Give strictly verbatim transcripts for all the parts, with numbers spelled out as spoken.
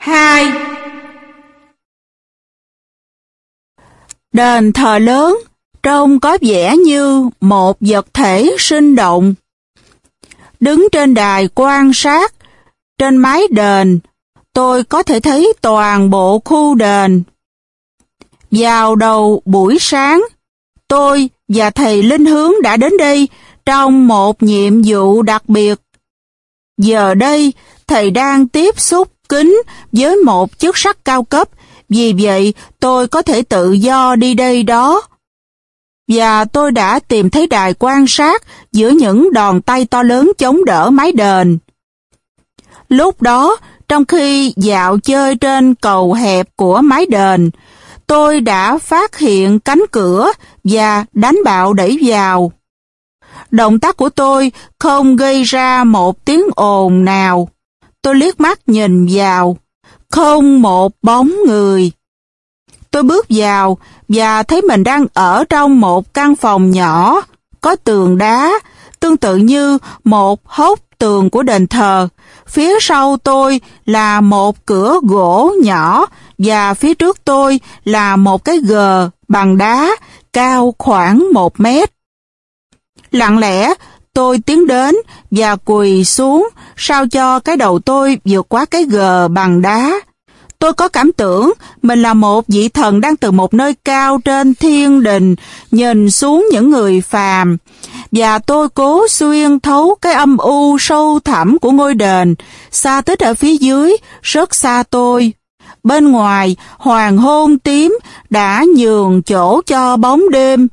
hai. Đền thờ lớn trông có vẻ như một vật thể sinh động. Đứng trên đài quan sát, trên mái đền, tôi có thể thấy toàn bộ khu đền. Vào đầu buổi sáng, tôi và thầy Linh Hướng đã đến đây trong một nhiệm vụ đặc biệt. Giờ đây, thầy đang tiếp xúc kính với một chức sắc cao cấp, vì vậy tôi có thể tự do đi đây đó. Và tôi đã tìm thấy đài quan sát giữa những đòn tay to lớn chống đỡ mái đền. Lúc đó, trong khi dạo chơi trên cầu hẹp của mái đền, tôi đã phát hiện cánh cửa và đánh bạo đẩy vào. Động tác của tôi không gây ra một tiếng ồn nào. Tôi liếc mắt nhìn vào, không một bóng người. Tôi bước vào và thấy mình đang ở trong một căn phòng nhỏ, có tường đá, tương tự như một hốc tường của đền thờ. Phía sau tôi là một cửa gỗ nhỏ và phía trước tôi là một cái gờ bằng đá cao khoảng một mét. Lặng lẽ, tôi tiến đến và quỳ xuống sao cho cái đầu tôi vượt qua cái gờ bằng đá. Tôi có cảm tưởng mình là một vị thần đang từ một nơi cao trên thiên đình nhìn xuống những người phàm. Và tôi cố xuyên thấu cái âm u sâu thẳm của ngôi đền, xa tích ở phía dưới, rất xa tôi. Bên ngoài, hoàng hôn tím đã nhường chỗ cho bóng đêm.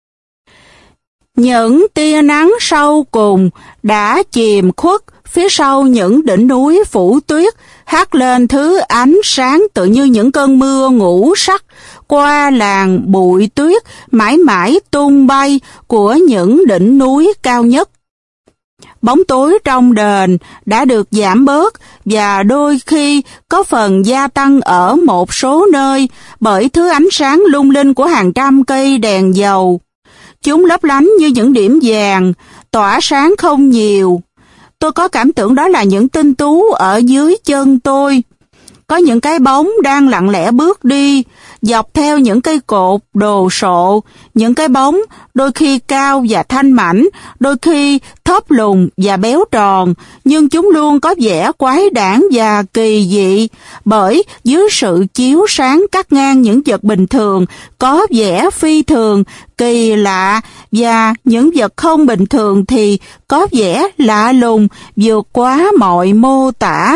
Những tia nắng sau cùng đã chìm khuất phía sau những đỉnh núi phủ tuyết, hắt lên thứ ánh sáng tự như những cơn mưa ngũ sắc qua làn bụi tuyết mãi mãi tung bay của những đỉnh núi cao nhất. Bóng tối trong đền đã được giảm bớt và đôi khi có phần gia tăng ở một số nơi bởi thứ ánh sáng lung linh của hàng trăm cây đèn dầu. Chúng lấp lánh như những điểm vàng, tỏa sáng không nhiều. Tôi có cảm tưởng đó là những tinh tú ở dưới chân tôi. Có những cái bóng đang lặng lẽ bước đi, dọc theo những cây cột đồ sộ, những cái bóng đôi khi cao và thanh mảnh, đôi khi thấp lùn và béo tròn, nhưng chúng luôn có vẻ quái đản và kỳ dị, bởi dưới sự chiếu sáng cắt ngang những vật bình thường, có vẻ phi thường, kỳ lạ, và những vật không bình thường thì có vẻ lạ lùng, vượt quá mọi mô tả.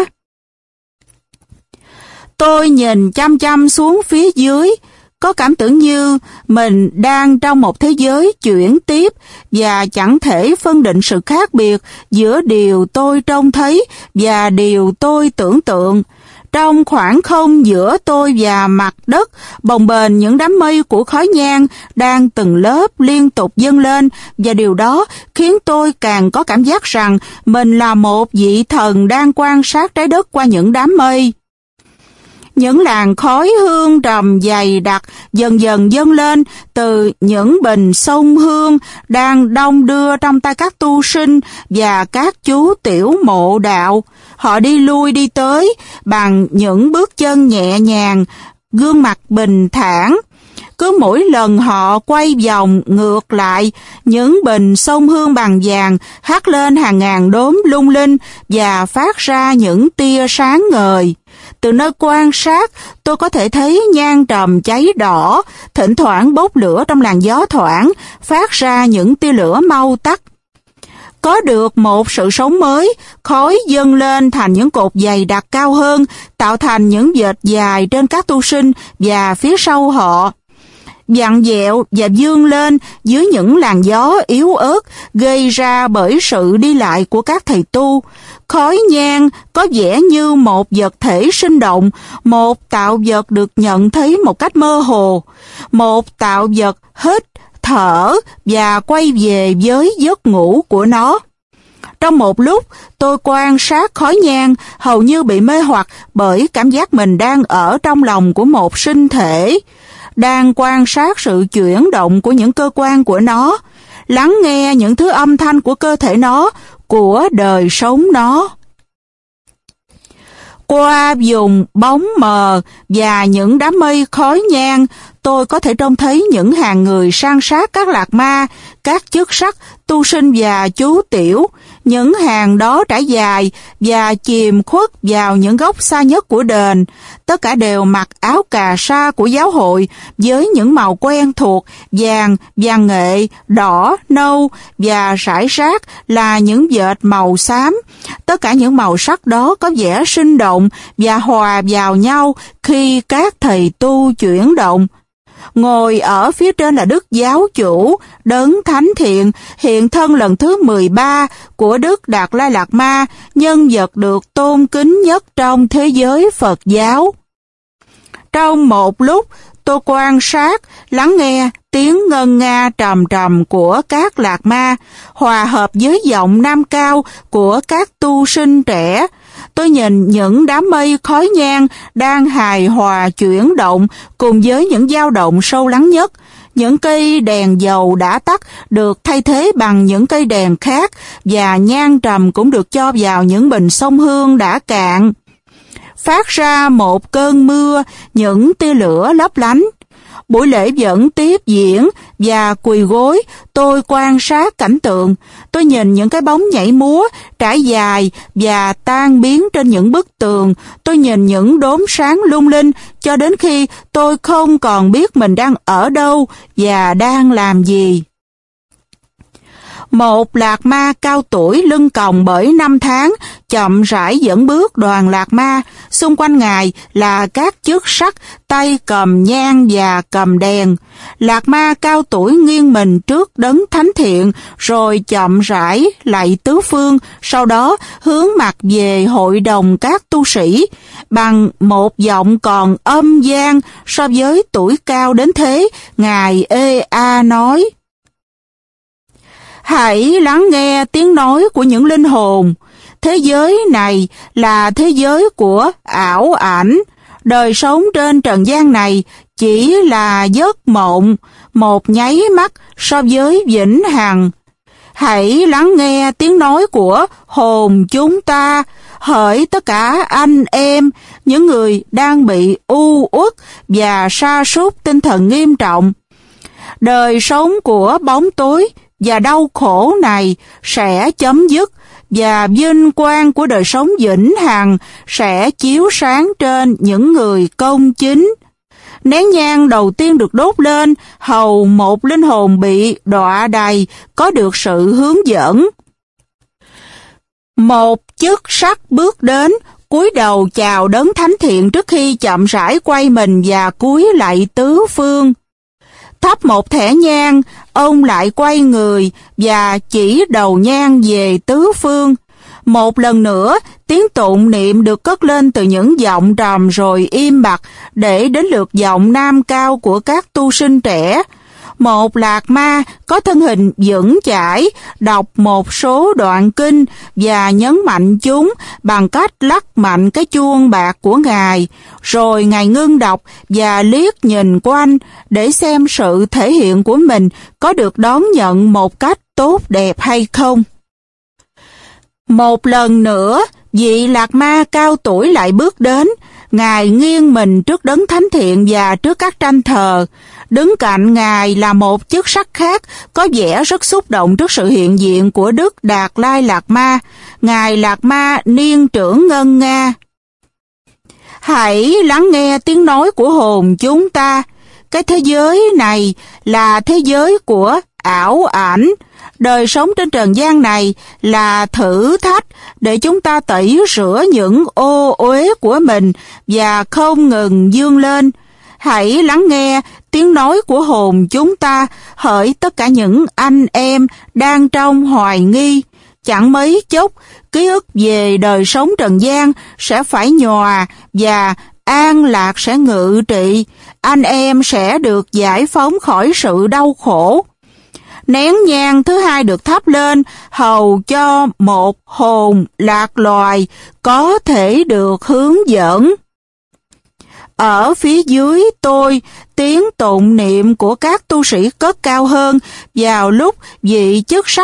Tôi nhìn chăm chăm xuống phía dưới, có cảm tưởng như mình đang trong một thế giới chuyển tiếp và chẳng thể phân định sự khác biệt giữa điều tôi trông thấy và điều tôi tưởng tượng. Trong khoảng không giữa tôi và mặt đất, bồng bềnh những đám mây của khói nhang đang từng lớp liên tục dâng lên, và điều đó khiến tôi càng có cảm giác rằng mình là một vị thần đang quan sát trái đất qua những đám mây. Những làn khói hương trầm dày đặc dần dần dâng lên từ những bình xông hương đang đong đưa trong tay các tu sinh và các chú tiểu mộ đạo. Họ đi lui đi tới bằng những bước chân nhẹ nhàng, gương mặt bình thản. Cứ mỗi lần họ quay vòng ngược lại, những bình xông hương bằng vàng hắt lên hàng ngàn đốm lung linh và phát ra những tia sáng ngời. Từ nơi quan sát, tôi có thể thấy nhang trầm cháy đỏ, thỉnh thoảng bốc lửa trong làn gió thoảng, phát ra những tia lửa mau tắt. Có được một sự sống mới, khói dâng lên thành những cột dày đặc cao hơn, tạo thành những vệt dài trên các tu sinh và phía sau họ. Vặn vẹo và vươn lên dưới những làn gió yếu ớt gây ra bởi sự đi lại của các thầy tu. Khói nhang có vẻ như một vật thể sinh động, một tạo vật được nhận thấy một cách mơ hồ, một tạo vật hít, thở và quay về với giấc ngủ của nó. Trong một lúc, tôi quan sát khói nhang hầu như bị mê hoặc bởi cảm giác mình đang ở trong lòng của một sinh thể, đang quan sát sự chuyển động của những cơ quan của nó, lắng nghe những thứ âm thanh của cơ thể nó, của đời sống nó. Qua vùng bóng mờ và những đám mây khói nhang, tôi có thể trông thấy những hàng người san sát các lạc ma, các chức sắc, tu sinh và chú tiểu. Những hàng đó trải dài và chìm khuất vào những góc xa nhất của đền. Tất cả đều mặc áo cà sa của giáo hội với những màu quen thuộc, vàng, vàng nghệ, đỏ, nâu và rải rác là những vệt màu xám. Tất cả những màu sắc đó có vẻ sinh động và hòa vào nhau khi các thầy tu chuyển động. Ngồi ở phía trên là Đức Giáo Chủ, Đấng Thánh Thiện, hiện thân lần thứ mười ba của Đức Đạt Lai Lạt Ma, nhân vật được tôn kính nhất trong thế giới Phật giáo. Trong một lúc, tôi quan sát, lắng nghe tiếng ngân nga trầm trầm của các lạc ma, hòa hợp với giọng nam cao của các tu sinh trẻ. Tôi nhìn những đám mây khói nhang đang hài hòa chuyển động cùng với những dao động sâu lắng nhất. Những cây đèn dầu đã tắt được thay thế bằng những cây đèn khác và nhang trầm cũng được cho vào những bình xông hương đã cạn. Phát ra một cơn mưa, những tia lửa lấp lánh. Buổi lễ vẫn tiếp diễn và quỳ gối, tôi quan sát cảnh tượng. Tôi nhìn những cái bóng nhảy múa, trải dài và tan biến trên những bức tường. Tôi nhìn những đốm sáng lung linh cho đến khi tôi không còn biết mình đang ở đâu và đang làm gì. Một lạc ma cao tuổi lưng còng bởi năm tháng chậm rãi dẫn bước đoàn lạc ma. Xung quanh ngài là các chức sắc, tay cầm nhang và cầm đèn. Lạc ma cao tuổi nghiêng mình trước Đấng Thánh Thiện, rồi chậm rãi lạy tứ phương, sau đó hướng mặt về hội đồng các tu sĩ. Bằng một giọng còn âm vang so với tuổi cao đến thế, ngài ê a nói: Hãy lắng nghe tiếng nói của những linh hồn. Thế giới này là thế giới của ảo ảnh. Đời sống trên trần gian này chỉ là giấc mộng, một nháy mắt so với vĩnh hằng. Hãy lắng nghe tiếng nói của hồn chúng ta, hỡi tất cả anh em, những người đang bị u uất và sa sút tinh thần nghiêm trọng. Đời sống của bóng tối và đau khổ này sẽ chấm dứt, và vinh quang của đời sống vĩnh hằng sẽ chiếu sáng trên những người công chính. Nén nhang đầu tiên được đốt lên, hầu một linh hồn bị đọa đày có được sự hướng dẫn. Một chức sắc bước đến, cúi đầu chào Đấng Thánh Thiện trước khi chậm rãi quay mình và cúi lạy tứ phương. Thắp một thẻ nhang, ông lại quay người và chỉ đầu nhang về tứ phương. Một lần nữa, tiếng tụng niệm được cất lên từ những giọng trầm rồi im bặt, để đến lượt giọng nam cao của các tu sinh trẻ. Một lạc ma có thân hình vững chãi đọc một số đoạn kinh và nhấn mạnh chúng bằng cách lắc mạnh cái chuông bạc của ngài. Rồi ngài ngưng đọc và liếc nhìn quanh để xem sự thể hiện của mình có được đón nhận một cách tốt đẹp hay không. Một lần nữa, vị lạc ma cao tuổi lại bước đến. Ngài nghiêng mình trước Đấng Thánh Thiện và trước các tranh thờ. Đứng cạnh ngài là một chức sắc khác có vẻ rất xúc động trước sự hiện diện của Đức Đạt Lai Lạt Ma. Ngài Lạt Ma niên trưởng ngân nga: Hãy lắng nghe tiếng nói của hồn chúng ta. Cái thế giới này là thế giới của ảo ảnh. Đời sống trên trần gian này là thử thách để chúng ta tẩy rửa những ô uế của mình và không ngừng vươn lên. Hãy lắng nghe tiếng nói của hồn chúng ta, hỡi tất cả những anh em đang trong hoài nghi. Chẳng mấy chốc, ký ức về đời sống trần gian sẽ phải nhòa và an lạc sẽ ngự trị. Anh em sẽ được giải phóng khỏi sự đau khổ. Nén nhang thứ hai được thắp lên, hầu cho một hồn lạc loài có thể được hướng dẫn. Ở phía dưới tôi, tiếng tụng niệm của các tu sĩ cất cao hơn vào lúc vị chức sắc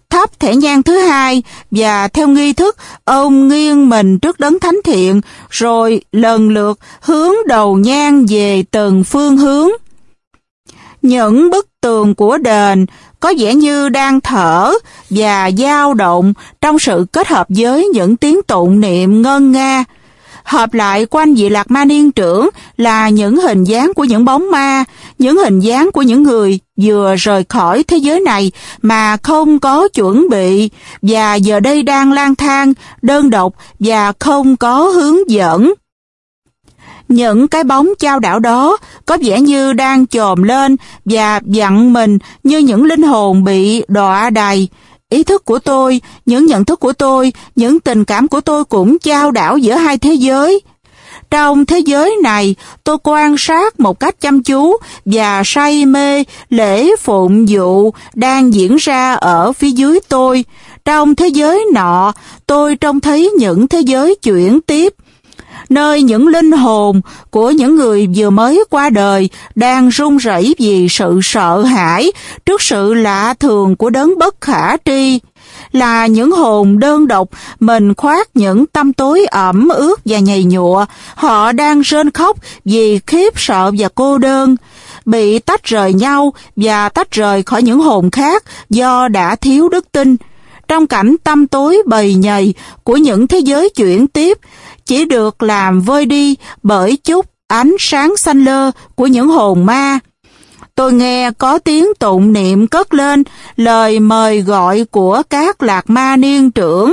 thắp thẻ nhang thứ hai và theo nghi thức ông nghiêng mình trước đấng thánh thiện, rồi lần lượt hướng đầu nhang về từng phương hướng. Những bức tường của đền có vẻ như đang thở và dao động trong sự kết hợp với những tiếng tụng niệm ngân nga. Hợp lại quanh vị Lạc Ma Niên trưởng là những hình dáng của những bóng ma, những hình dáng của những người vừa rời khỏi thế giới này mà không có chuẩn bị, và giờ đây đang lang thang, đơn độc và không có hướng dẫn. Những cái bóng chao đảo đó có vẻ như đang chồm lên và vặn mình như những linh hồn bị đọa đầy. Ý thức của tôi, những nhận thức của tôi, những tình cảm của tôi cũng chao đảo giữa hai thế giới. Trong thế giới này, tôi quan sát một cách chăm chú và say mê lễ phụng vụ đang diễn ra ở phía dưới tôi. Trong thế giới nọ, tôi trông thấy những thế giới chuyển tiếp, nơi những linh hồn của những người vừa mới qua đời đang run rẩy vì sự sợ hãi trước sự lạ thường của đấng bất khả tri. Là những hồn đơn độc, mình khoác những tăm tối ẩm ướt và nhầy nhụa. Họ đang rên khóc vì khiếp sợ và cô đơn, bị tách rời nhau và tách rời khỏi những hồn khác do đã thiếu đức tin. Trong cảnh tăm tối bầy nhầy của những thế giới chuyển tiếp, chỉ được làm vơi đi bởi chút ánh sáng xanh lơ của những hồn ma. Tôi nghe có tiếng tụng niệm cất lên, lời mời gọi của các Lạc Ma Niên trưởng.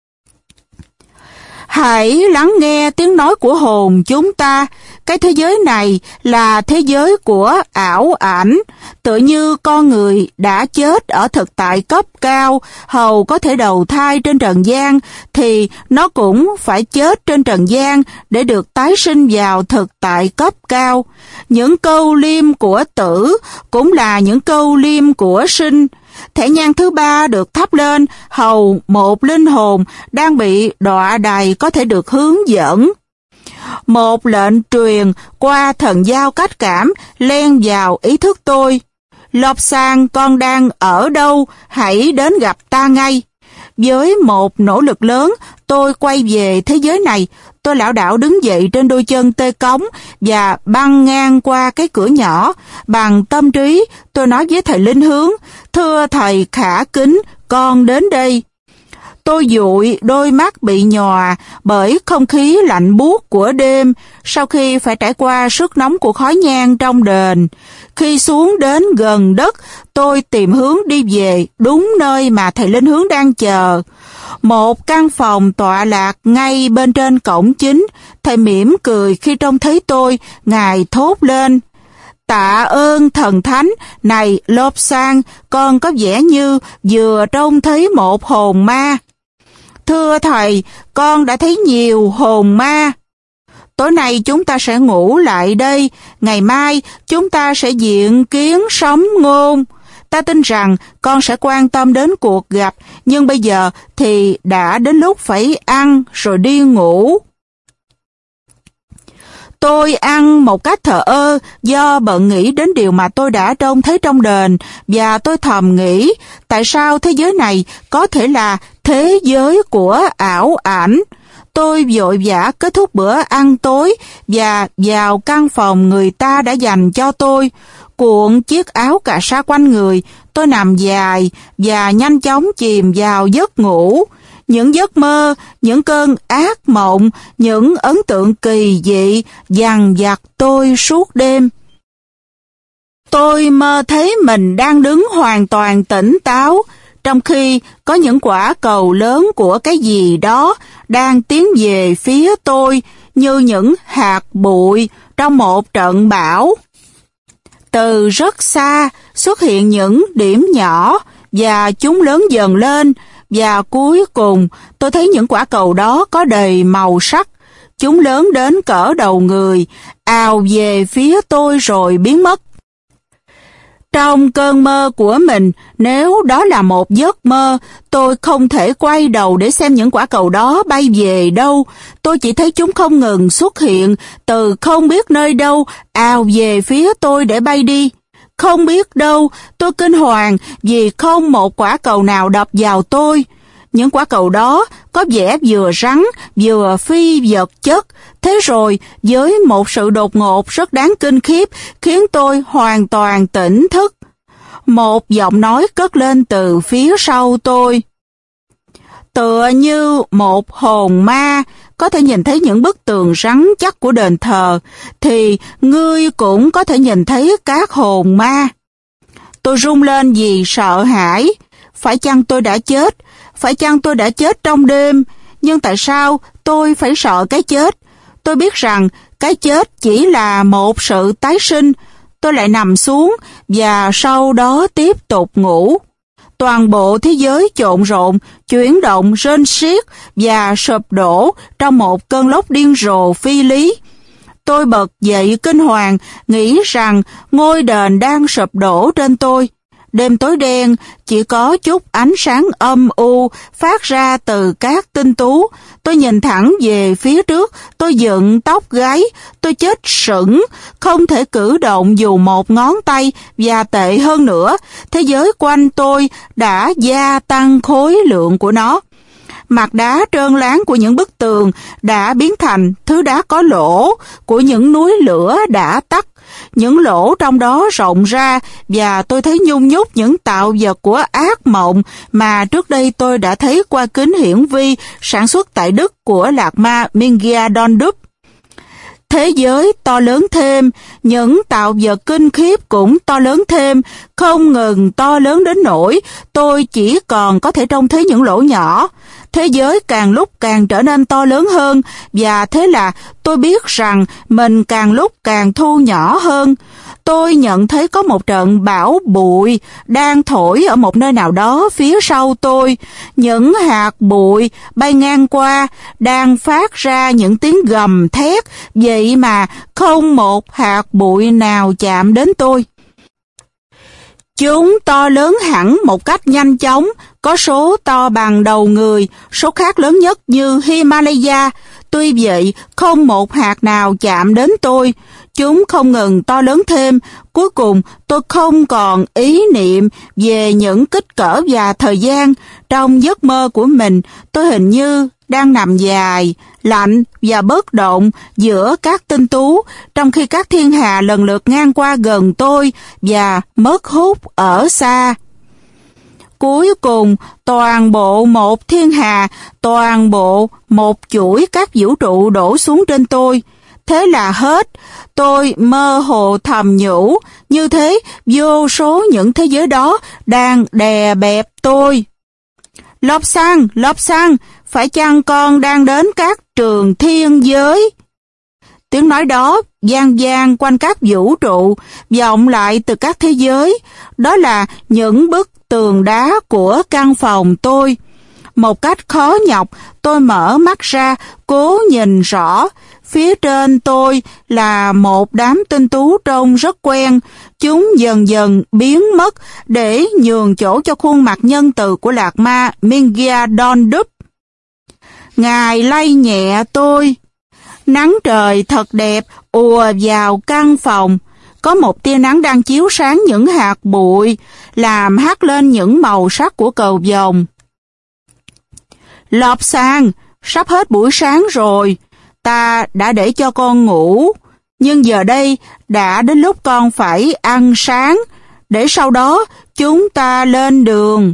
Hãy lắng nghe tiếng nói của hồn chúng ta. Cái thế giới này là thế giới của ảo ảnh, tựa như con người đã chết ở thực tại cấp cao, hầu có thể đầu thai trên trần gian, thì nó cũng phải chết trên trần gian để được tái sinh vào thực tại cấp cao. Những câu liêm của tử cũng là những câu liêm của sinh. Thẻ nhang thứ ba được thắp lên, hầu một linh hồn đang bị đọa đầy có thể được hướng dẫn. Một lệnh truyền qua thần giao cách cảm len vào ý thức tôi. Lobsang, con đang ở đâu? Hãy đến gặp ta ngay. Với một nỗ lực lớn, tôi quay về thế giới này. Tôi lảo đảo đứng dậy trên đôi chân tê cống và băng ngang qua cái cửa nhỏ. Bằng tâm trí, tôi nói với thầy linh hướng: thưa thầy khả kính, con đến đây. Tôi dụi đôi mắt bị nhòa bởi không khí lạnh buốt của đêm sau khi phải trải qua sức nóng của khói nhang trong đền. Khi xuống đến gần đất, tôi tìm hướng đi về đúng nơi mà thầy linh hướng đang chờ. Một căn phòng tọa lạc ngay bên trên cổng chính. Thầy mỉm cười khi trông thấy tôi. Ngài thốt lên: tạ ơn thần thánh, này Lobsang, con có vẻ như vừa trông thấy một hồn ma. Thưa thầy, con đã thấy nhiều hồn ma. Tối nay chúng ta sẽ ngủ lại đây, ngày mai chúng ta sẽ diện kiến sóng ngôn. Ta tin rằng con sẽ quan tâm đến cuộc gặp, nhưng bây giờ thì đã đến lúc phải ăn rồi đi ngủ. Tôi ăn một cách thờ ơ do bận nghĩ đến điều mà tôi đã trông thấy trong đền, và tôi thầm nghĩ tại sao thế giới này có thể là thế giới của ảo ảnh. Tôi vội vã kết thúc bữa ăn tối và vào căn phòng người ta đã dành cho tôi. Cuộn chiếc áo cà sa quanh người, tôi nằm dài và nhanh chóng chìm vào giấc ngủ. Những giấc mơ, những cơn ác mộng, những ấn tượng kỳ dị dằn vặt tôi suốt đêm. Tôi mơ thấy mình đang đứng hoàn toàn tỉnh táo, trong khi có những quả cầu lớn của cái gì đó đang tiến về phía tôi như những hạt bụi trong một trận bão. Từ rất xa xuất hiện những điểm nhỏ và chúng lớn dần lên, và cuối cùng tôi thấy những quả cầu đó có đầy màu sắc. Chúng lớn đến cỡ đầu người, ào về phía tôi rồi biến mất. Trong cơn mơ của mình, nếu đó là một giấc mơ, tôi không thể quay đầu để xem những quả cầu đó bay về đâu. Tôi chỉ thấy chúng không ngừng xuất hiện từ không biết nơi đâu, ào về phía tôi để bay đi. Không biết đâu, tôi kinh hoàng vì không một quả cầu nào đập vào tôi. Những quả cầu đó có vẻ vừa rắn, vừa phi vật chất. Thế rồi, với một sự đột ngột rất đáng kinh khiếp, khiến tôi hoàn toàn tỉnh thức. Một giọng nói cất lên từ phía sau tôi. Tựa như một hồn ma có thể nhìn thấy những bức tường rắn chắc của đền thờ, thì ngươi cũng có thể nhìn thấy các hồn ma. Tôi run lên vì sợ hãi. Phải chăng tôi đã chết? Phải chăng tôi đã chết trong đêm? Nhưng tại sao tôi phải sợ cái chết? Tôi biết rằng cái chết chỉ là một sự tái sinh. Tôi lại nằm xuống và sau đó tiếp tục ngủ. Toàn bộ thế giới trộn rộn, chuyển động, rên xiết và sụp đổ trong một cơn lốc điên rồ phi lý. Tôi bật dậy kinh hoàng, nghĩ rằng ngôi đền đang sụp đổ trên tôi. Đêm tối đen, chỉ có chút ánh sáng âm u phát ra từ các tinh tú. Tôi nhìn thẳng về phía trước, tôi dựng tóc gáy, tôi chết sững, không thể cử động dù một ngón tay, và tệ hơn nữa, thế giới quanh tôi đã gia tăng khối lượng của nó. Mặt đá trơn láng của những bức tường đã biến thành thứ đá có lỗ của những núi lửa đã tắt. Những lỗ trong đó rộng ra và tôi thấy nhung nhúc những tạo vật của ác mộng mà trước đây tôi đã thấy qua kính hiển vi sản xuất tại Đức của lạc ma Mingia Dondup. Thế giới to lớn thêm, những tạo vật kinh khiếp cũng to lớn thêm, không ngừng to lớn đến nỗi tôi chỉ còn có thể trông thấy những lỗ nhỏ. Thế giới càng lúc càng trở nên to lớn hơn, và thế là tôi biết rằng mình càng lúc càng thu nhỏ hơn. Tôi nhận thấy có một trận bão bụi đang thổi ở một nơi nào đó phía sau tôi. Những hạt bụi bay ngang qua, đang phát ra những tiếng gầm thét, vậy mà không một hạt bụi nào chạm đến tôi. Chúng to lớn hẳn một cách nhanh chóng, có số to bằng đầu người, số khác lớn nhất như Himalaya. Tuy vậy, không một hạt nào chạm đến tôi. Chúng không ngừng to lớn thêm. Cuối cùng, tôi không còn ý niệm về những kích cỡ và thời gian. Trong giấc mơ của mình, tôi hình như đang nằm dài, lạnh và bất động giữa các tinh tú, trong khi các thiên hà lần lượt ngang qua gần tôi và mất hút ở xa. Cuối cùng, toàn bộ một thiên hà, toàn bộ một chuỗi các vũ trụ đổ xuống trên tôi. Thế là hết. Tôi mơ hồ thầm nhủ, như thế vô số những thế giới đó đang đè bẹp tôi. Lobsang, Lobsang, phải chăng con đang đến các trường thiên giới? Tiếng nói đó vang vang quanh các vũ trụ, vọng lại từ các thế giới. Đó là những bức tường đá của căn phòng tôi. Một cách khó nhọc, tôi mở mắt ra, cố nhìn rõ. Phía trên tôi là một đám tinh tú trông rất quen. Chúng dần dần biến mất để nhường chỗ cho khuôn mặt nhân từ của lạc ma Mingia Dondup. Ngài lay nhẹ tôi. Nắng trời thật đẹp ùa vào căn phòng. Có một tia nắng đang chiếu sáng những hạt bụi, làm hắt lên những màu sắc của cầu vồng. Lobsang, sắp hết buổi sáng rồi. Ta đã để cho con ngủ, nhưng giờ đây đã đến lúc con phải ăn sáng, để sau đó chúng ta lên đường.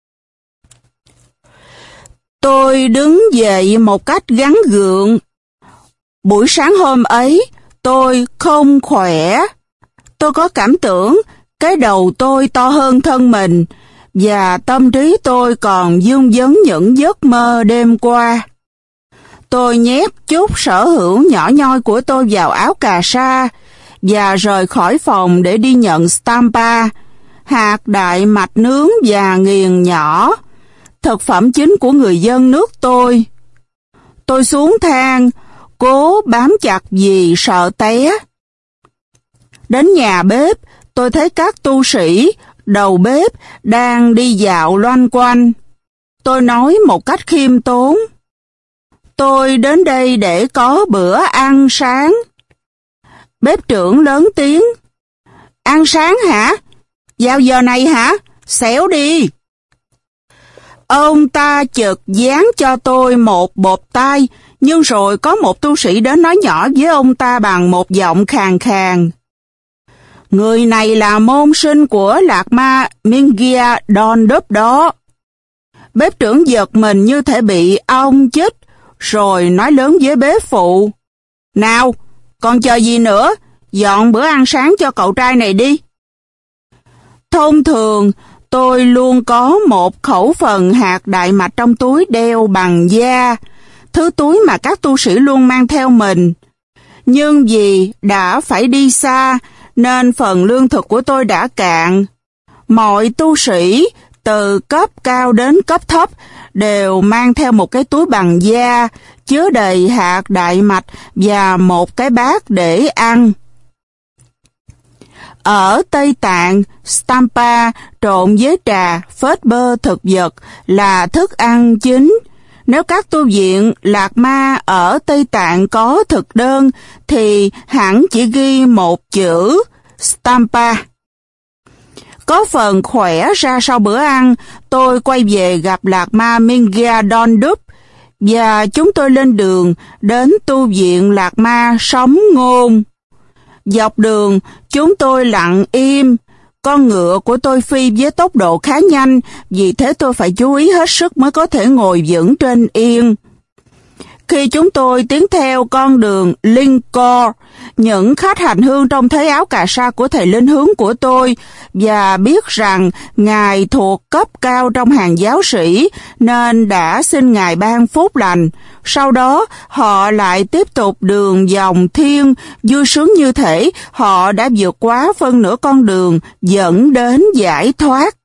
Tôi đứng dậy một cách gắng gượng. Buổi sáng hôm ấy, tôi không khỏe. Tôi có cảm tưởng cái đầu tôi to hơn thân mình, và tâm trí tôi còn vương vấn những giấc mơ đêm qua. Tôi nhét chút sở hữu nhỏ nhoi của tôi vào áo cà sa và rời khỏi phòng để đi nhận Stampa, hạt đại mạch nướng và nghiền nhỏ, thực phẩm chính của người dân nước tôi. Tôi xuống thang, cố bám chặt vì sợ té. Đến nhà bếp, tôi thấy các tu sĩ, đầu bếp đang đi dạo loanh quanh. Tôi nói một cách khiêm tốn. Tôi đến đây để có bữa ăn sáng. Bếp trưởng lớn tiếng. Ăn sáng hả? Vào giờ này hả? Xéo đi! Ông ta chợt giáng cho tôi một bộp tai, nhưng rồi có một tu sĩ đến nói nhỏ với ông ta bằng một giọng khàn khàn. Người này là môn sinh của Lạc Ma Mingia Dondup đó. Bếp trưởng giật mình như thể bị ong chích, rồi nói lớn với bếp phụ. Nào, còn chờ gì nữa? Dọn bữa ăn sáng cho cậu trai này đi. Thông thường, tôi luôn có một khẩu phần hạt đại mạch trong túi đeo bằng da, thứ túi mà các tu sĩ luôn mang theo mình. Nhưng vì đã phải đi xa, nên phần lương thực của tôi đã cạn. Mọi tu sĩ, từ cấp cao đến cấp thấp, đều mang theo một cái túi bằng da, chứa đầy hạt đại mạch và một cái bát để ăn. Ở Tây Tạng, Stampa trộn với trà, phết bơ thực vật là thức ăn chính. Nếu các tu viện Lạc Ma ở Tây Tạng có thực đơn, thì hẳn chỉ ghi một chữ Stampa. Có phần khỏe ra sau bữa ăn, tôi quay về gặp Lạc Ma Mingia Dondup, và chúng tôi lên đường đến tu viện Lạc Ma Sống Ngôn. Dọc đường, chúng tôi lặng im. Con ngựa của tôi phi với tốc độ khá nhanh, vì thế tôi phải chú ý hết sức mới có thể ngồi vững trên yên. Khi chúng tôi tiến theo con đường Lincor, những khách hành hương trông thấy áo cà sa của thầy linh hướng của tôi và biết rằng Ngài thuộc cấp cao trong hàng giáo sĩ nên đã xin Ngài ban phúc lành. Sau đó, họ lại tiếp tục đường vòng thiên, vui sướng như thể họ đã vượt qua phân nửa con đường dẫn đến giải thoát.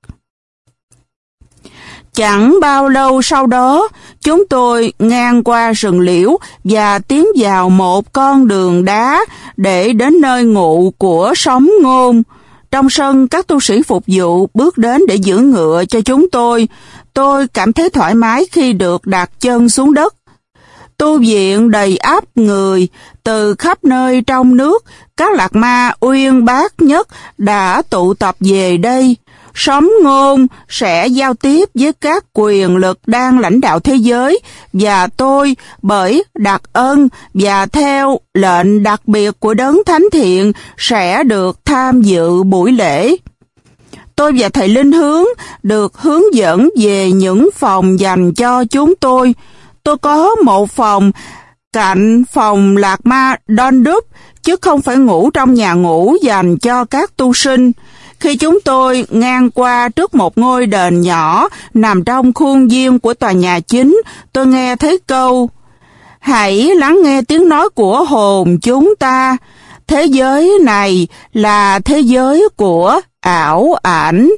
Chẳng bao lâu sau đó, chúng tôi ngang qua rừng liễu và tiến vào một con đường đá để đến nơi ngụ của Sống Ngôn. Trong sân, các tu sĩ phục vụ bước đến để giữ ngựa cho chúng tôi. Tôi cảm thấy thoải mái khi được đặt chân xuống đất. Tu viện đầy ắp người, từ khắp nơi trong nước, các Lạc Ma uyên bác nhất đã tụ tập về đây. Sống Ngôn sẽ giao tiếp với các quyền lực đang lãnh đạo thế giới, và tôi, bởi đặc ân và theo lệnh đặc biệt của Đấng Thánh Thiện, sẽ được tham dự buổi lễ. Tôi và thầy linh hướng được hướng dẫn về những phòng dành cho chúng tôi. Tôi có một phòng cạnh phòng Lạc Ma Dondup, chứ không phải ngủ trong nhà ngủ dành cho các tu sinh. Khi chúng tôi ngang qua trước một ngôi đền nhỏ nằm trong khuôn viên của tòa nhà chính, tôi nghe thấy câu: hãy lắng nghe tiếng nói của hồn chúng ta. Thế giới này là thế giới của ảo ảnh.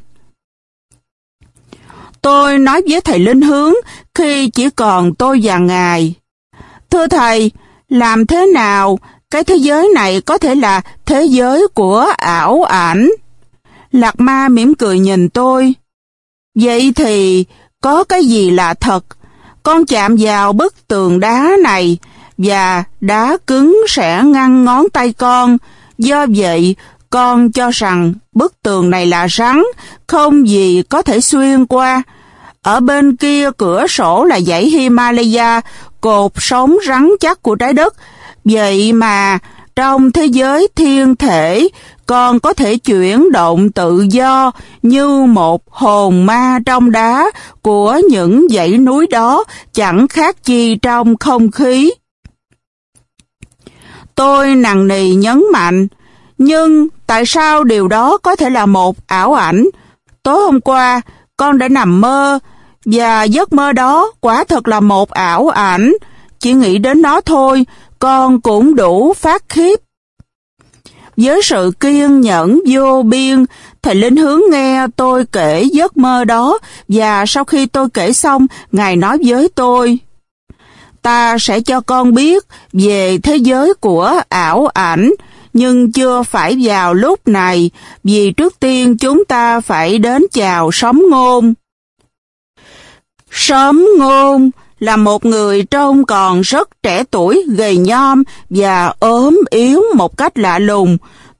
Tôi nói với thầy linh hướng khi chỉ còn tôi và Ngài: thưa thầy, làm thế nào cái thế giới này có thể là thế giới của ảo ảnh? Lạc Ma mỉm cười nhìn tôi. Vậy thì có cái gì là thật? Con chạm vào bức tường đá này và đá cứng sẽ ngăn ngón tay con. Do vậy, con cho rằng bức tường này là rắn, không gì có thể xuyên qua. Ở bên kia cửa sổ là dãy Himalaya, cột sống rắn chắc của trái đất. Vậy mà trong thế giới thiên thể, con có thể chuyển động tự do như một hồn ma trong đá của những dãy núi đó, chẳng khác chi trong không khí. Tôi nằng nì nhấn mạnh, nhưng tại sao điều đó có thể là một ảo ảnh? Tối hôm qua, con đã nằm mơ, và giấc mơ đó quả thật là một ảo ảnh. Chỉ nghĩ đến nó thôi, con cũng đủ phát khiếp. Với sự kiên nhẫn vô biên, thầy linh hướng nghe tôi kể giấc mơ đó, và sau khi tôi kể xong, Ngài nói với tôi: ta sẽ cho con biết về thế giới của ảo ảnh, nhưng chưa phải vào lúc này, vì trước tiên chúng ta phải đến chào Sống Ngôn. Sống Ngôn là một người trông còn rất trẻ tuổi, gầy nhom và ốm yếu một cách lạ lùng.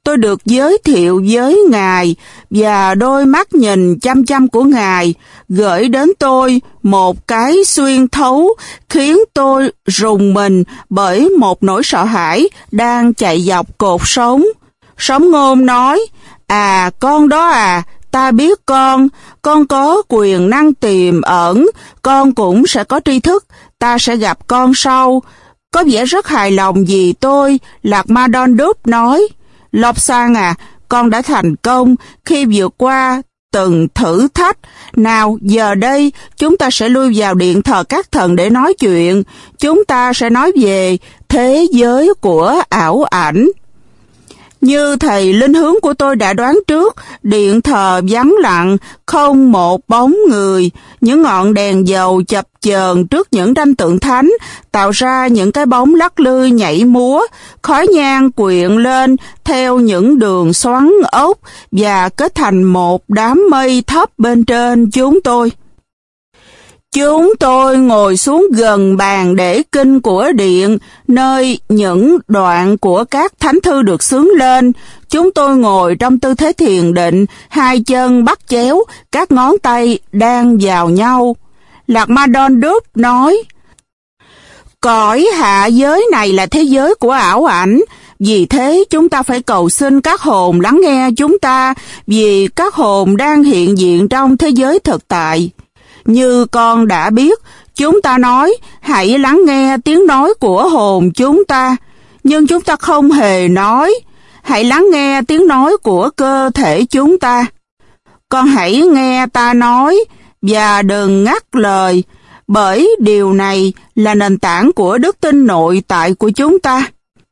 tôi được giới thiệu với Ngài và đôi mắt nhìn chăm chăm của Ngài gửi đến tôi một cái xuyên thấu khiến tôi rùng mình bởi một nỗi sợ hãi đang chạy dọc cột sống. Sống ngôn nói, à con đó à, ta biết con, con có quyền năng tiềm ẩn, con cũng sẽ có tri thức, ta sẽ gặp con sau. Có vẻ rất hài lòng vì tôi, Lạc Ma Đôn Đúp nói. Lobsang à, con đã thành công khi vượt qua từng thử thách. Nào, giờ đây, chúng ta sẽ lui vào điện thờ các thần để nói chuyện. Chúng ta sẽ nói về thế giới của ảo ảnh. Như thầy linh hướng của tôi đã đoán trước, điện thờ vắng lặng, không một bóng người. Những ngọn đèn dầu chập chờn trước những tranh tượng thánh, tạo ra những cái bóng lắc lư nhảy múa, khói nhang quyện lên theo những đường xoắn ốc và kết thành một đám mây thấp bên trên chúng tôi. Chúng tôi ngồi xuống gần bàn để kinh của điện, nơi những đoạn của các thánh thư được xướng lên. Chúng tôi ngồi trong tư thế thiền định, hai chân bắt chéo, các ngón tay đang vào nhau. Lạc Ma Đôn Đúp nói, cõi hạ giới này là thế giới của ảo ảnh, vì thế chúng ta phải cầu xin các hồn lắng nghe chúng ta, vì các hồn đang hiện diện trong thế giới thực tại. Như con đã biết, chúng ta nói, hãy lắng nghe tiếng nói của hồn chúng ta, nhưng chúng ta không hề nói, hãy lắng nghe tiếng nói của cơ thể chúng ta. Con hãy nghe ta nói, và đừng ngắt lời, bởi điều này là nền tảng của đức tin nội tại của chúng ta.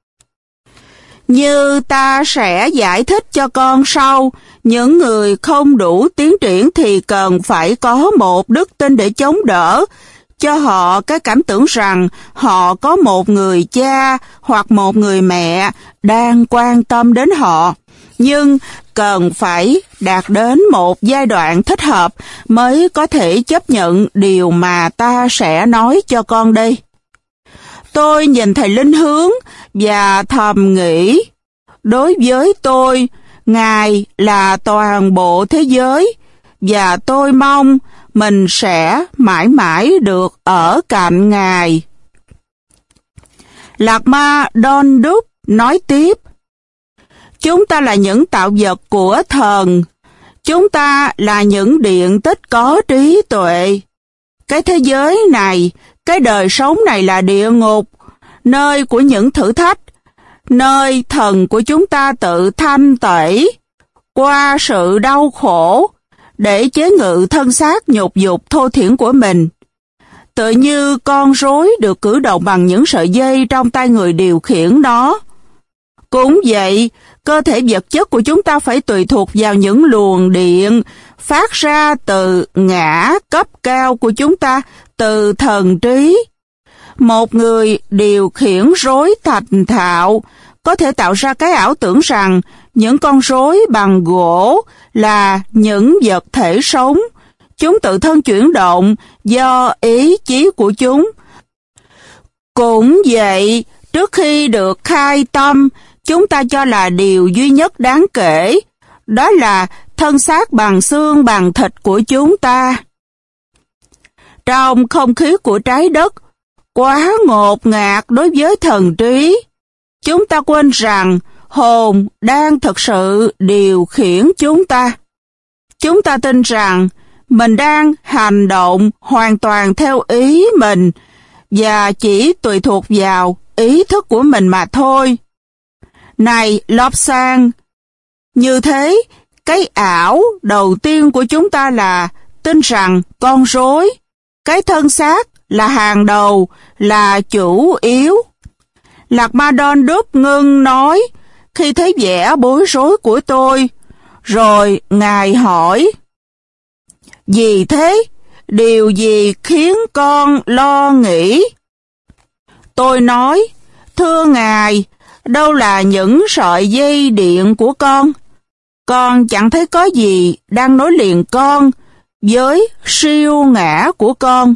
Như ta sẽ giải thích cho con sau, những người không đủ tiến triển thì cần phải có một đức tin để chống đỡ, cho họ cái cảm tưởng rằng họ có một người cha hoặc một người mẹ đang quan tâm đến họ. Nhưng cần phải đạt đến một giai đoạn thích hợp mới có thể chấp nhận điều mà ta sẽ nói cho con đây. Tôi nhìn thầy linh hướng và thầm nghĩ, đối với tôi, Ngài là toàn bộ thế giới, và tôi mong mình sẽ mãi mãi được ở cạnh Ngài. Lạc Ma Đôn Đúp nói tiếp, chúng ta là những tạo vật của thần, chúng ta là những điện tích có trí tuệ. Cái thế giới này, cái đời sống này là địa ngục, nơi của những thử thách, nơi thần của chúng ta tự thanh tẩy qua sự đau khổ để chế ngự thân xác nhục dục thô thiển của mình. Tự như con rối được cử động bằng những sợi dây trong tay người điều khiển nó. Cũng vậy, cơ thể vật chất của chúng ta phải tùy thuộc vào những luồng điện phát ra từ ngã cấp cao của chúng ta, từ thần trí. Một người điều khiển rối thành thạo có thể tạo ra cái ảo tưởng rằng những con rối bằng gỗ là những vật thể sống. Chúng tự thân chuyển động do ý chí của chúng. Cũng vậy, trước khi được khai tâm, chúng ta cho là điều duy nhất đáng kể, đó là thân xác bằng xương bằng thịt của chúng ta. Trong không khí của trái đất, quá ngột ngạt đối với thần trí, chúng ta quên rằng hồn đang thực sự điều khiển chúng ta. Chúng ta tin rằng mình đang hành động hoàn toàn theo ý mình và chỉ tùy thuộc vào ý thức của mình mà thôi. Này Lobsang, như thế, cái ảo đầu tiên của chúng ta là tin rằng con rối, cái thân xác là hàng đầu, là chủ yếu. Lạc Ma Đôn Đúp ngưng nói, khi thấy vẻ bối rối của tôi, rồi Ngài hỏi, vì thế, điều gì khiến con lo nghĩ? Tôi nói, thưa Ngài, đâu là những sợi dây điện của con? Con chẳng thấy có gì đang nối liền con với siêu ngã của con.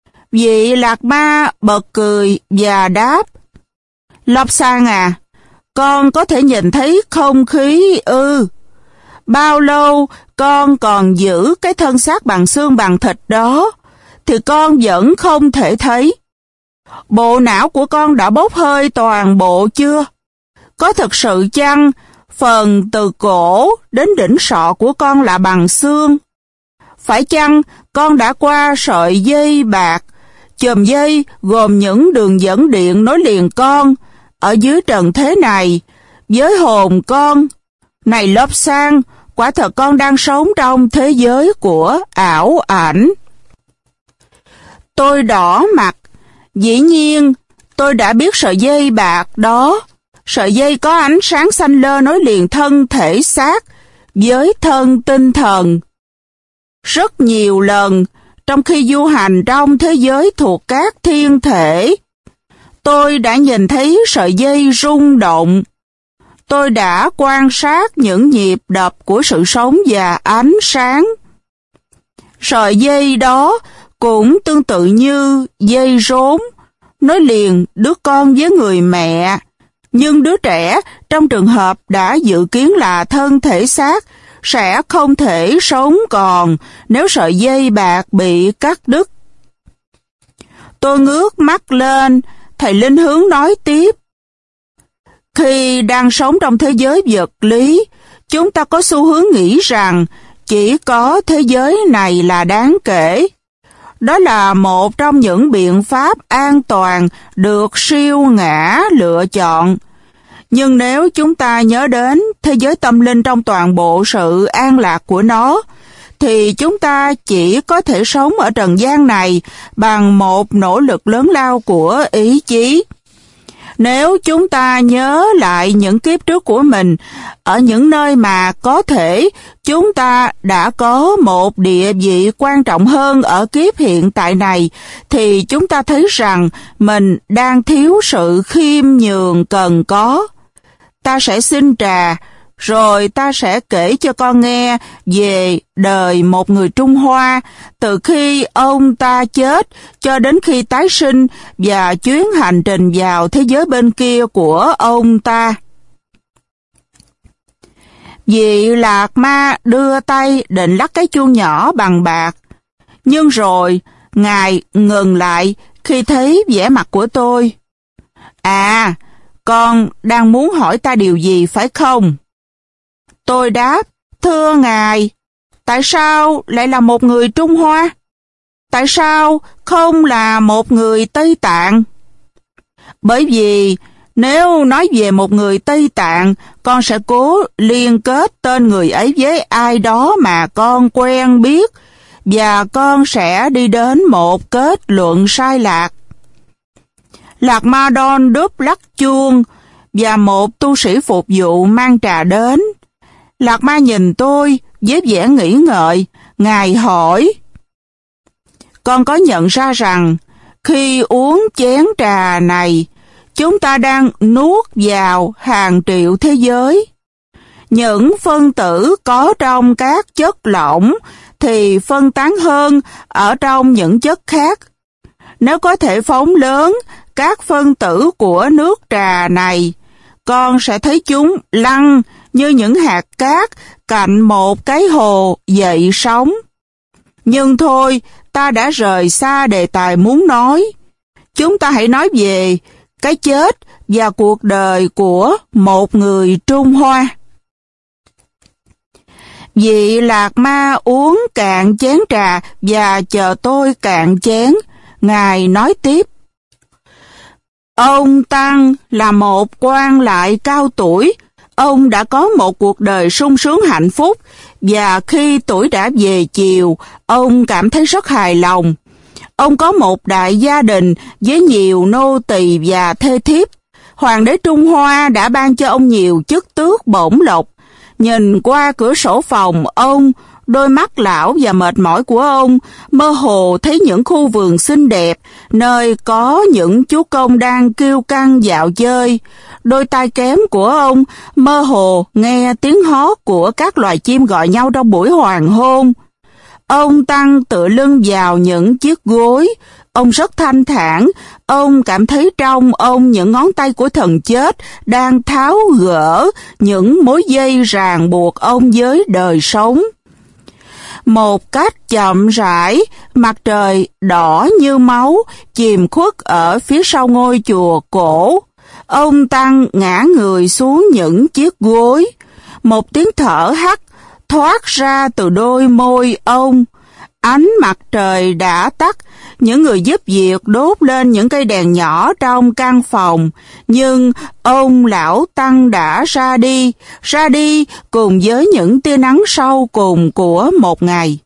Vị Lạc Ma bật cười và đáp, Lobsang à, con có thể nhìn thấy không khí ư? Bao lâu con còn giữ cái thân xác bằng xương bằng thịt đó, thì con vẫn không thể thấy. Bộ não của con đã bốc hơi toàn bộ chưa? Có thực sự chăng phần từ cổ đến đỉnh sọ của con là bằng xương? Phải chăng con đã qua sợi dây bạc, chùm dây gồm những đường dẫn điện nối liền con ở dưới trần thế này với hồn con? Này Lobsang, quả thật con đang sống trong thế giới của ảo ảnh. Tôi đỏ mặt. Dĩ nhiên, tôi đã biết sợi dây bạc đó. Sợi dây có ánh sáng xanh lơ nối liền thân thể xác với thân tinh thần. Rất nhiều lần, trong khi du hành trong thế giới thuộc các thiên thể, tôi đã nhìn thấy sợi dây rung động. Tôi đã quan sát những nhịp đập của sự sống và ánh sáng. Sợi dây đó cũng tương tự như dây rốn, nối liền đứa con với người mẹ. Nhưng đứa trẻ trong trường hợp đã dự kiến là thân thể xác sẽ không thể sống còn nếu sợi dây bạc bị cắt đứt. Tôi ngước mắt lên, thầy Linh Hướng nói tiếp. Khi đang sống trong thế giới vật lý, chúng ta có xu hướng nghĩ rằng chỉ có thế giới này là đáng kể. Đó là một trong những biện pháp an toàn được siêu ngã lựa chọn. Nhưng nếu chúng ta nhớ đến thế giới tâm linh trong toàn bộ sự an lạc của nó, thì chúng ta chỉ có thể sống ở trần gian này bằng một nỗ lực lớn lao của ý chí. Nếu chúng ta nhớ lại những kiếp trước của mình, ở những nơi mà có thể chúng ta đã có một địa vị quan trọng hơn ở kiếp hiện tại này, thì chúng ta thấy rằng mình đang thiếu sự khiêm nhường cần có. Ta sẽ xin trà, rồi ta sẽ kể cho con nghe về đời một người Trung Hoa, từ khi ông ta chết cho đến khi tái sinh và chuyến hành trình vào thế giới bên kia của ông ta. Vị Lạc Ma đưa tay định lắc cái chuông nhỏ bằng bạc, nhưng rồi Ngài ngừng lại khi thấy vẻ mặt của tôi. À, con đang muốn hỏi ta điều gì phải không? Tôi đáp, thưa Ngài, tại sao lại là một người Trung Hoa? Tại sao không là một người Tây Tạng? Bởi vì nếu nói về một người Tây Tạng, con sẽ cố liên kết tên người ấy với ai đó mà con quen biết, và con sẽ đi đến một kết luận sai lạc. Lạc Ma Đôn đúp lắc chuông, và một tu sĩ phục vụ mang trà đến. Lạc Ma nhìn tôi với vẻ nghĩ ngợi. Ngài hỏi, con có nhận ra rằng khi uống chén trà này, chúng ta đang nuốt vào hàng triệu thế giới. Những phân tử có trong các chất lỏng thì phân tán hơn ở trong những chất khác. Nếu có thể phóng lớn các phân tử của nước trà này, con sẽ thấy chúng lăn như những hạt cát cạnh một cái hồ dậy sóng. Nhưng thôi, ta đã rời xa đề tài muốn nói. Chúng ta hãy nói về cái chết và cuộc đời của một người Trung Hoa. Vị Lạc Ma uống cạn chén trà và chờ tôi cạn chén. Ngài nói tiếp. Ông Tăng là một quan lại cao tuổi. Ông đã có một cuộc đời sung sướng hạnh phúc, và khi tuổi đã về chiều, ông cảm thấy rất hài lòng. Ông có một đại gia đình với nhiều nô tỳ và thê thiếp. Hoàng đế Trung Hoa đã ban cho ông nhiều chức tước bổng lộc. Nhìn qua cửa sổ phòng ông, đôi mắt lão và mệt mỏi của ông mơ hồ thấy những khu vườn xinh đẹp, nơi có những chú công đang kiêu căng dạo chơi. Đôi tai kém của ông mơ hồ nghe tiếng hót của các loài chim gọi nhau trong buổi hoàng hôn. Ông Tăng tựa lưng vào những chiếc gối. Ông rất thanh thản. Ông cảm thấy trong ông những ngón tay của thần chết đang tháo gỡ những mối dây ràng buộc ông với đời sống. Một cách chậm rãi, mặt trời đỏ như máu chìm khuất ở phía sau ngôi chùa cổ. Ông Tăng ngã người xuống những chiếc gối. Một tiếng thở hắt thoát ra từ đôi môi ông. Ánh mặt trời đã tắt. Những người giúp việc đốt lên những cây đèn nhỏ trong căn phòng. Nhưng ông lão Tăng đã ra đi, ra đi cùng với những tia nắng sau cùng của một ngày.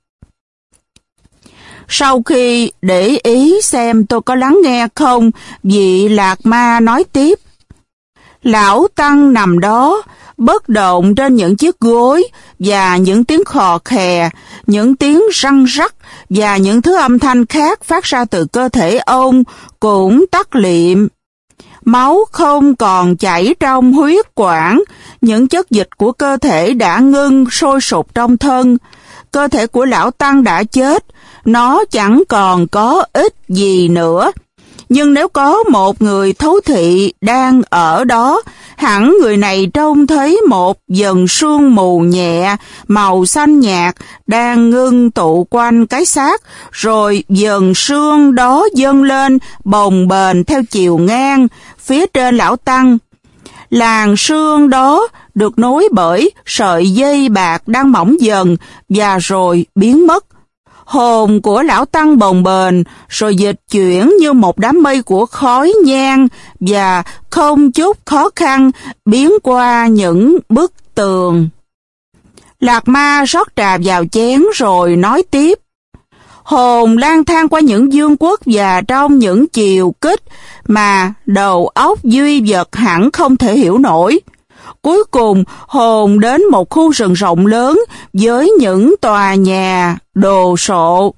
Sau khi để ý xem tôi có lắng nghe không, vị Lạc Ma nói tiếp. Lão Tăng nằm đó, bất động trên những chiếc gối, và những tiếng khò khè, những tiếng răng rắc và những thứ âm thanh khác phát ra từ cơ thể ông cũng tắt liệm. Máu không còn chảy trong huyết quản, những chất dịch của cơ thể đã ngưng sôi sục trong thân. Cơ thể của lão Tăng đã chết, nó chẳng còn có ích gì nữa. Nhưng nếu có một người thấu thị đang ở đó, hẳn người này trông thấy một dần sương mù nhẹ, màu xanh nhạt, đang ngưng tụ quanh cái xác, rồi dần sương đó dâng lên, bồng bềnh theo chiều ngang, phía trên lão Tăng. Làn sương đó được nối bởi sợi dây bạc đang mỏng dần, và rồi biến mất. Hồn của lão Tăng bồng bềnh, rồi dịch chuyển như một đám mây của khói nhang, và không chút khó khăn biến qua những bức tường. Lạc Ma rót trà vào chén rồi nói tiếp. Hồn lang thang qua những vương quốc và trong những chiều kích mà đầu óc duy vật hẳn không thể hiểu nổi. Cuối cùng, hồn đến một khu rừng rộng lớn với những tòa nhà đồ sộ.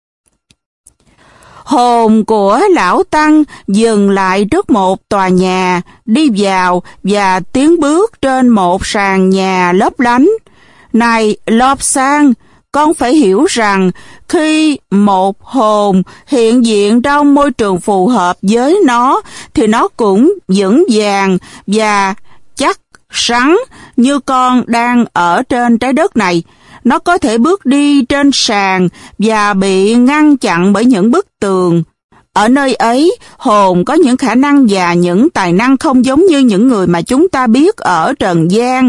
Hồn của lão Tăng dừng lại trước một tòa nhà, đi vào và tiến bước trên một sàn nhà lấp lánh. Này Lobsang, con phải hiểu rằng khi một hồn hiện diện trong môi trường phù hợp với nó, thì nó cũng vững vàng và chắc rắn như con đang ở trên trái đất này. Nó có thể bước đi trên sàn và bị ngăn chặn bởi những bức tường. Ở nơi ấy, hồn có những khả năng và những tài năng không giống như những người mà chúng ta biết ở trần gian.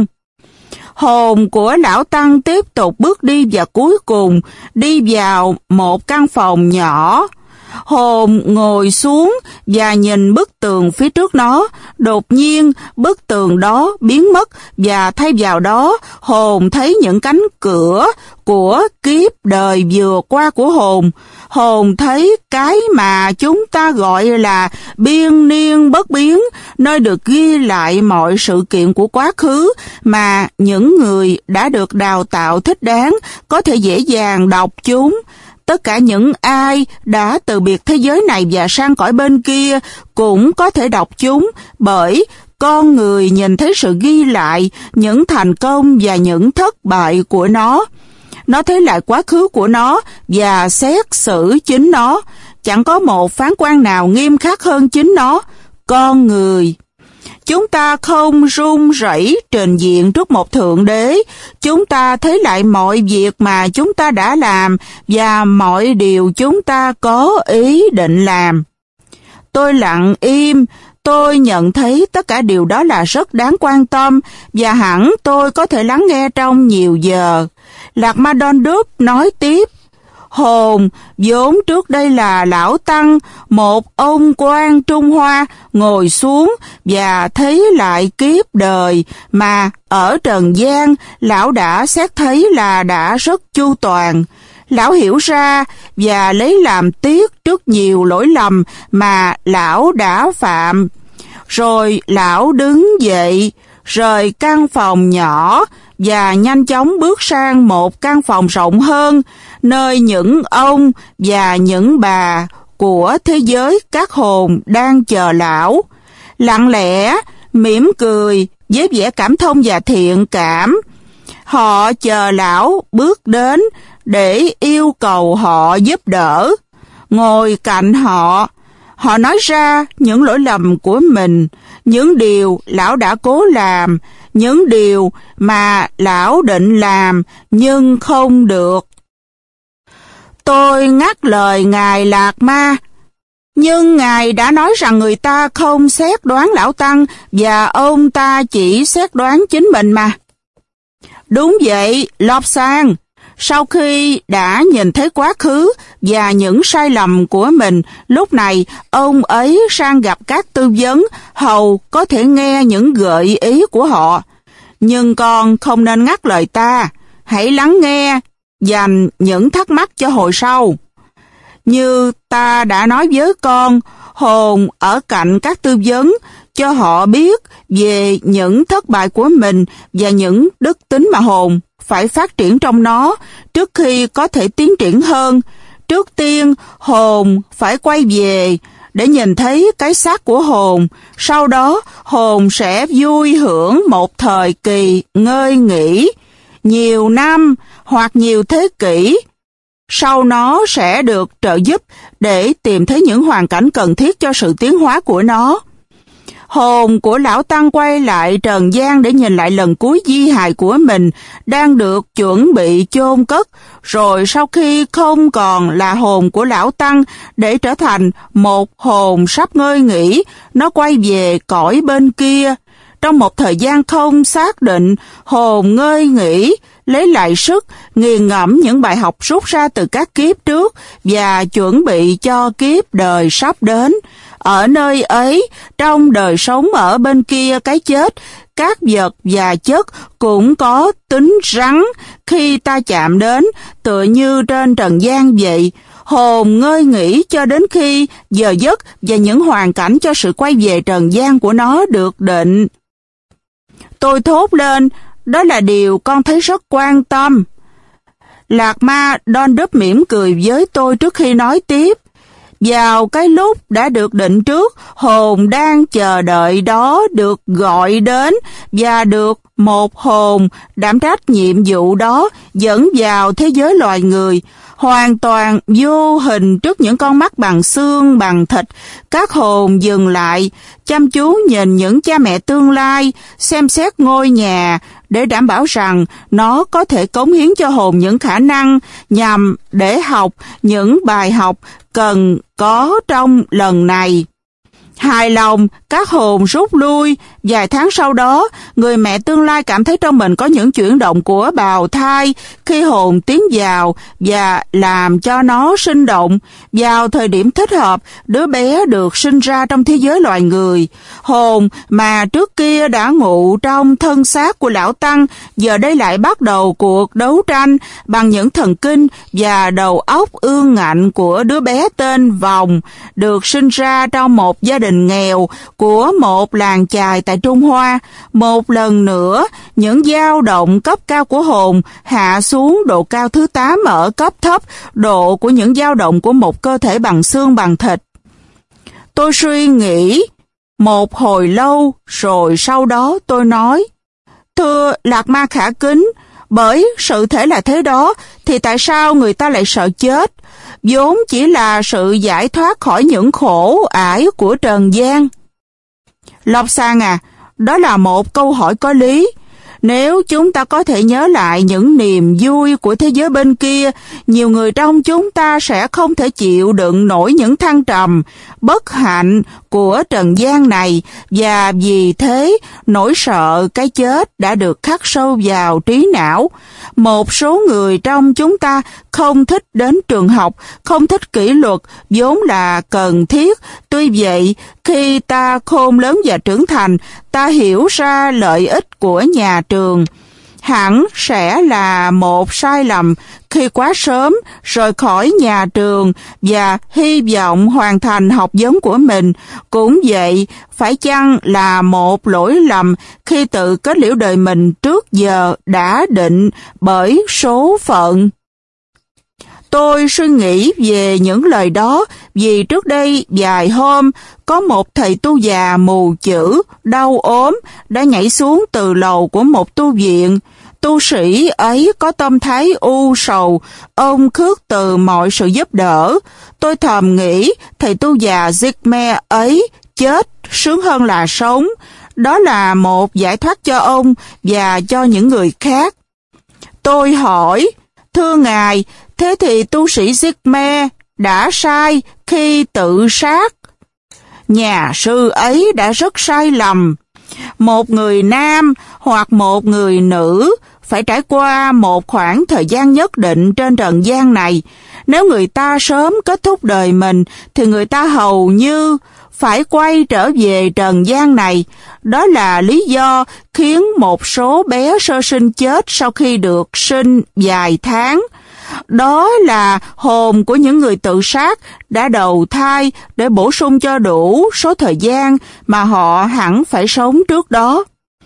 Hồn của lão Tăng tiếp tục bước đi và cuối cùng đi vào một căn phòng nhỏ. Hồn ngồi xuống và nhìn bức tường phía trước nó. Đột nhiên, bức tường đó biến mất và thay vào đó, hồn thấy những cánh cửa của kiếp đời vừa qua của hồn. Hồn thấy cái mà chúng ta gọi là biên niên bất biến, nơi được ghi lại mọi sự kiện của quá khứ mà những người đã được đào tạo thích đáng có thể dễ dàng đọc chúng. Tất cả những ai đã từ biệt thế giới này và sang cõi bên kia cũng có thể đọc chúng, bởi con người nhìn thấy sự ghi lại những thành công và những thất bại của nó. Nó thấy lại quá khứ của nó và xét xử chính nó. Chẳng có một phán quan nào nghiêm khắc hơn chính nó, con người. Chúng ta không run rẩy trình diện trước một thượng đế. Chúng ta thấy lại mọi việc mà chúng ta đã làm và mọi điều chúng ta có ý định làm. Tôi lặng im. Tôi nhận thấy tất cả điều đó là rất đáng quan tâm và hẳn tôi có thể lắng nghe trong nhiều giờ. Lạc Ma Đôn Đúp nói tiếp. Hồn vốn trước đây là lão Tăng, một ông quan Trung Hoa, ngồi xuống và thấy lại kiếp đời mà ở trần gian lão đã xét thấy là đã rất chu toàn. Lão hiểu ra và lấy làm tiếc trước nhiều lỗi lầm mà lão đã phạm. Rồi lão đứng dậy, rời căn phòng nhỏ và nhanh chóng bước sang một căn phòng rộng hơn, nơi những ông và những bà của thế giới các hồn đang chờ lão. Lặng lẽ, mỉm cười với vẻ cảm thông và thiện cảm, Họ chờ lão bước đến để yêu cầu họ giúp đỡ. Ngồi cạnh họ, họ nói ra những lỗi lầm của mình, những điều lão đã cố làm, những điều mà lão định làm nhưng không được. Tôi ngắt lời Ngài Lạc Ma. Nhưng Ngài đã nói rằng người ta không xét đoán lão Tăng và ông ta chỉ xét đoán chính mình mà. Đúng vậy, Lobsang. Sau khi đã nhìn thấy quá khứ và những sai lầm của mình, lúc này ông ấy sang gặp các tư vấn hầu có thể nghe những gợi ý của họ. Nhưng con không nên ngắt lời ta. Hãy lắng nghe, dành những thắc mắc cho hồi sau. Như ta đã nói với con, hồn ở cạnh các tư vấn cho họ biết về những thất bại của mình và những đức tính mà hồn phải phát triển trong nó trước khi có thể tiến triển hơn. Trước tiên, hồn phải quay về để nhìn thấy cái xác của hồn. Sau đó, hồn sẽ vui hưởng một thời kỳ ngơi nghỉ, nhiều năm hoặc nhiều thế kỷ. Sau nó sẽ được trợ giúp để tìm thấy những hoàn cảnh cần thiết cho sự tiến hóa của nó. Hồn của lão Tăng quay lại trần gian để nhìn lại lần cuối di hài của mình đang được chuẩn bị chôn cất, rồi sau khi không còn là hồn của lão Tăng để trở thành một hồn sắp ngơi nghỉ, nó quay về cõi bên kia. Trong một thời gian không xác định, hồn ngơi nghỉ, lấy lại sức, nghiền ngẫm những bài học rút ra từ các kiếp trước và chuẩn bị cho kiếp đời sắp đến. Ở nơi ấy, trong đời sống ở bên kia cái chết, các vật và chất cũng có tính rắn khi ta chạm đến, tựa như trên trần gian vậy. Hồn ngơi nghỉ cho đến khi giờ giấc và những hoàn cảnh cho sự quay về trần gian của nó được định. Tôi thốt lên, đó là điều con thấy rất quan tâm. Lạc Ma Đon Đúp mỉm cười với tôi trước khi nói tiếp. Vào cái lúc đã được định trước, hồn đang chờ đợi đó được gọi đến và được một hồn đảm trách nhiệm vụ đó dẫn vào thế giới loài người. Hoàn toàn vô hình trước những con mắt bằng xương bằng thịt, các hồn dừng lại, chăm chú nhìn những cha mẹ tương lai, xem xét ngôi nhà để đảm bảo rằng nó có thể cống hiến cho hồn những khả năng nhằm để học những bài học cần có trong lần này. Hài lòng, các hồn rút lui. Vài tháng sau đó, người mẹ tương lai cảm thấy trong mình có những chuyển động của bào thai khi hồn tiến vào và làm cho nó sinh động. Vào thời điểm thích hợp, đứa bé được sinh ra trong thế giới loài người. Hồn mà trước kia đã ngụ trong thân xác của lão Tăng, giờ đây lại bắt đầu cuộc đấu tranh bằng những thần kinh và đầu óc ương ngạnh của đứa bé tên Vòng, được sinh ra trong một gia đình nghèo của một làng chài tại Trung Hoa. Một lần nữa, những dao động cấp cao của hồn hạ xuống độ cao thứ tám ở cấp thấp, độ của những dao động của một cơ thể bằng xương bằng thịt. Tôi suy nghĩ một hồi lâu, rồi sau đó tôi nói, thưa Lạc Ma khả kính, bởi sự thể là thế đó, thì tại sao người ta lại sợ chết? Vốn chỉ là sự giải thoát khỏi những khổ ải của trần gian. Lobsang à, đó là một câu hỏi có lý. Nếu chúng ta có thể nhớ lại những niềm vui của thế giới bên kia, nhiều người trong chúng ta sẽ không thể chịu đựng nổi những thăng trầm, bất hạnh của trần gian này, và vì thế nỗi sợ cái chết đã được khắc sâu vào trí não. Một số người trong chúng ta không thích đến trường học, không thích kỷ luật, vốn là cần thiết. Tuy vậy, khi ta khôn lớn và trưởng thành, ta hiểu ra lợi ích của nhà trường. Hẳn sẽ là một sai lầm khi quá sớm rời khỏi nhà trường và hy vọng hoàn thành học vấn của mình. Cũng vậy, phải chăng là một lỗi lầm khi tự kết liễu đời mình trước giờ đã định bởi số phận? Tôi suy nghĩ về những lời đó vì trước đây vài hôm có một thầy tu già mù chữ, đau ốm đã nhảy xuống từ lầu của một tu viện. Tu sĩ ấy có tâm thái u sầu, ông khước từ mọi sự giúp đỡ. Tôi thầm nghĩ thầy tu già Zigme ấy chết sướng hơn là sống. Đó là một giải thoát cho ông và cho những người khác. Tôi hỏi, thưa Ngài, thế thì tu sĩ Zigme đã sai khi tự sát? Nhà sư ấy đã rất sai lầm. Một người nam hoặc một người nữ phải trải qua một khoảng thời gian nhất định trên trần gian này. Nếu người ta sớm kết thúc đời mình thì người ta hầu như phải quay trở về trần gian này. Đó là lý do khiến một số bé sơ sinh chết sau khi được sinh vài tháng. Đó là hồn của những người tự sát đã đầu thai để bổ sung cho đủ số thời gian mà họ hẳn phải sống trước đó.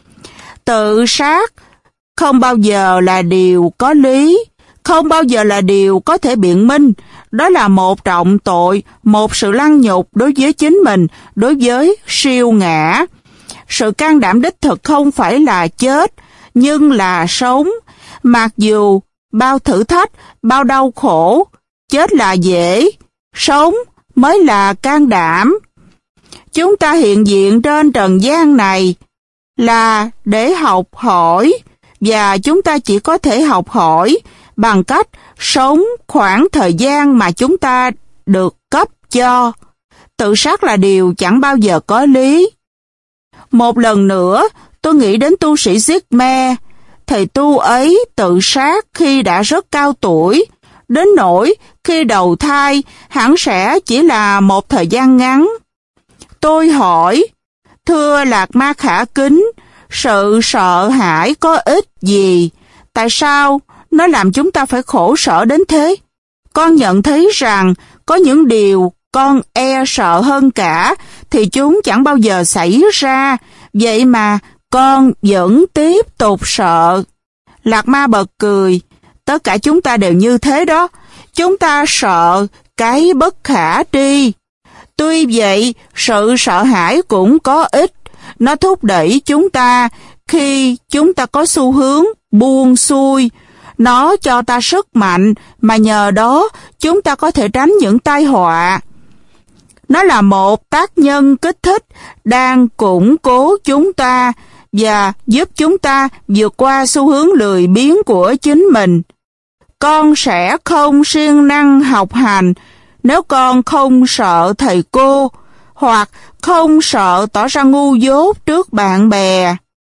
Tự sát không bao giờ là điều có lý, không bao giờ là điều có thể biện minh. Đó là một trọng tội, một sự lăng nhục đối với chính mình, đối với siêu ngã. Sự can đảm đích thực không phải là chết, nhưng là sống. Mặc dù bao thử thách, bao đau khổ, chết là dễ, sống mới là can đảm. Chúng ta hiện diện trên trần gian này là để học hỏi, và chúng ta chỉ có thể học hỏi bằng cách sống khoảng thời gian mà chúng ta được cấp cho. Tự sát là điều chẳng bao giờ có lý. Một lần nữa, tôi nghĩ đến tu sĩ Zigme. Thầy tu ấy tự sát khi đã rất cao tuổi, đến nỗi khi đầu thai hẳn sẽ chỉ là một thời gian ngắn. Tôi hỏi, thưa Lạc Ma khả kính, sự sợ hãi có ích gì? Tại sao nó làm chúng ta phải khổ sở đến thế? Con nhận thấy rằng có những điều con e sợ hơn cả thì chúng chẳng bao giờ xảy ra, vậy mà con vẫn tiếp tục sợ. Lạc Ma bật cười, tất cả chúng ta đều như thế đó. Chúng ta sợ cái bất khả tri. Tuy vậy, sự sợ hãi cũng có ích. Nó thúc đẩy chúng ta khi chúng ta có xu hướng buông xuôi. Nó cho ta sức mạnh mà nhờ đó chúng ta có thể tránh những tai họa. Nó là một tác nhân kích thích đang củng cố chúng ta và giúp chúng ta vượt qua xu hướng lười biếng của chính mình. Con sẽ không siêng năng học hành nếu con không sợ thầy cô hoặc không sợ tỏ ra ngu dốt trước bạn bè.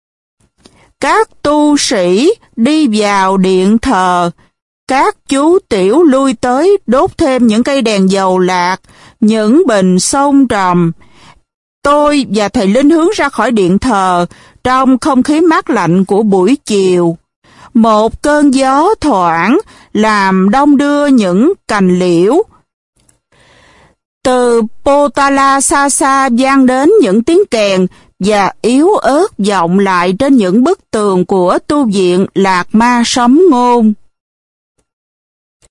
Các tu sĩ đi vào điện thờ, các chú tiểu lui tới đốt thêm những cây đèn dầu lạc, những bình xông trầm. Tôi và thầy Linh hướng ra khỏi điện thờ trong không khí mát lạnh của buổi chiều. Một cơn gió thoảng làm đong đưa những cành liễu. Từ Potala xa xa vang đến những tiếng kèn và yếu ớt vọng lại trên những bức tường của tu viện Lạc Ma Sấm Ngôn.